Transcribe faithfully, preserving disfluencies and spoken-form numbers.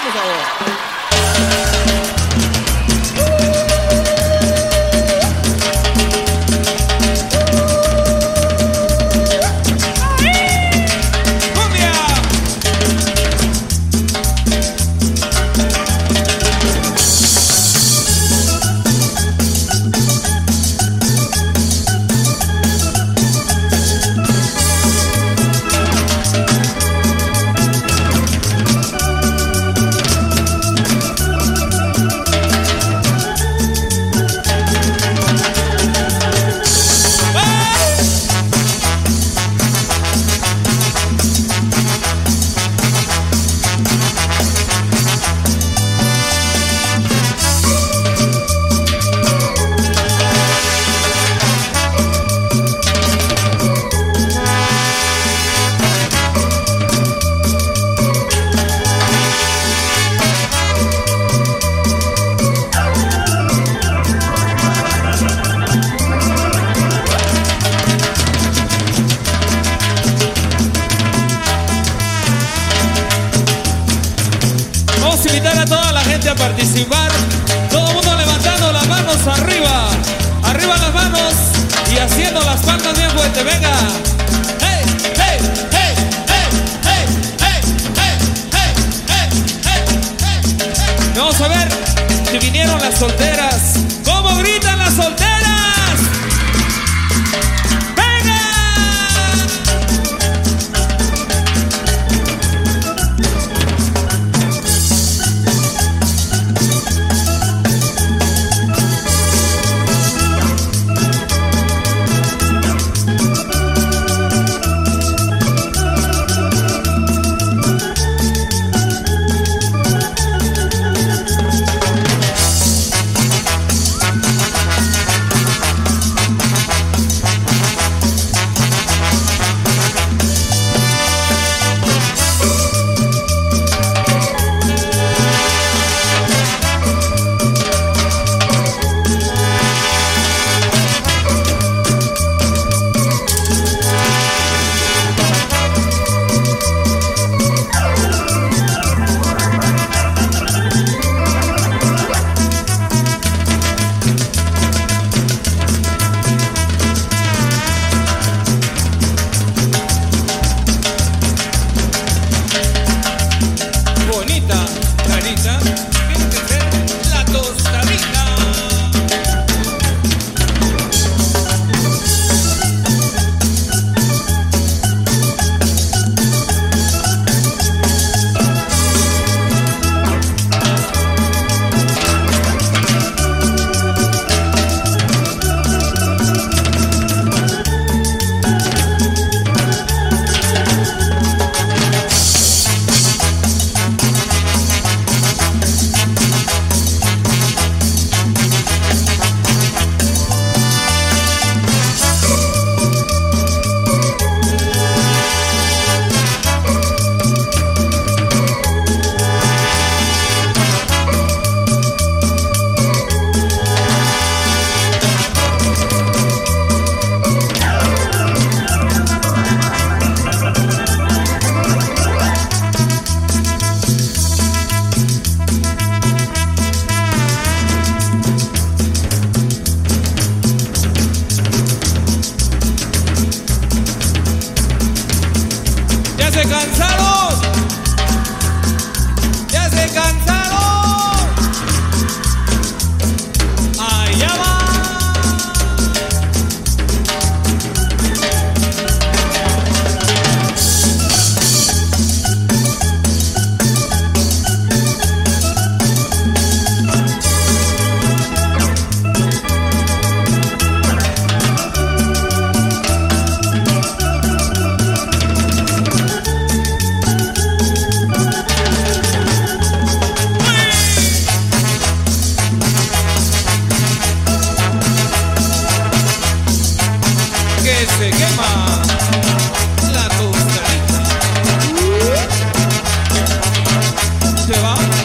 Vamos a ver. Invitar a toda la gente a participar, todo el mundo levantando las manos arriba, arriba las manos y haciendo las palmas bien fuerte, venga. Hey, hey, hey, hey, hey, hey, hey, hey, hey, hey, hey. Vamos a ver si vinieron las solteras. ¿Cómo gritan las solteras? se cansaron, ya se cansaron, allá va. Se quema la tostadita. Se va.